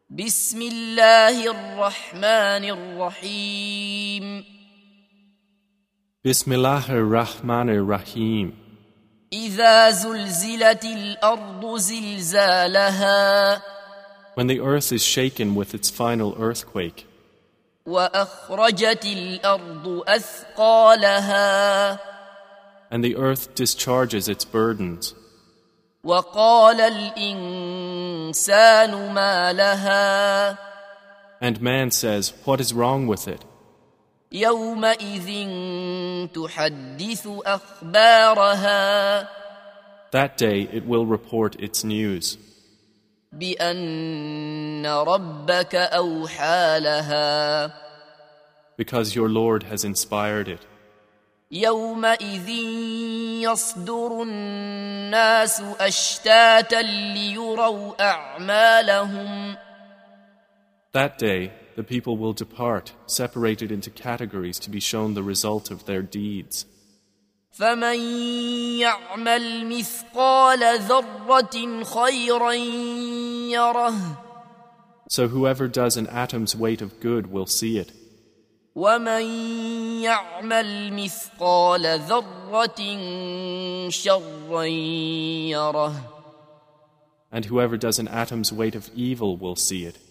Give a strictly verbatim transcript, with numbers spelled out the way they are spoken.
بسم الله الرحمن الرحيم Bismillahir Rahmanir Rahim. إذا زلزلت الأرض زلزالها When the earth is shaken with its final earthquake, وأخرجت الأرض أثقالها and the earth discharges its burdens, وقال الإنسان ما لها and man says, "What is wrong with it?" يومئذ تحدث أخبارها That day it will report its news, بأن ربك أوحى لها because your Lord has inspired it. يومئذ يصدر الناس أشتاتا ليروا أعمالهم That day the people will depart, separated into categories to be shown the result of their deeds. فمن يعمل مثقال ذرة خيرا يره So whoever does an atom's weight of good will see it, ومن يعمل مثقال ذرة شرا يره and whoever does an atom's weight of evil will see it.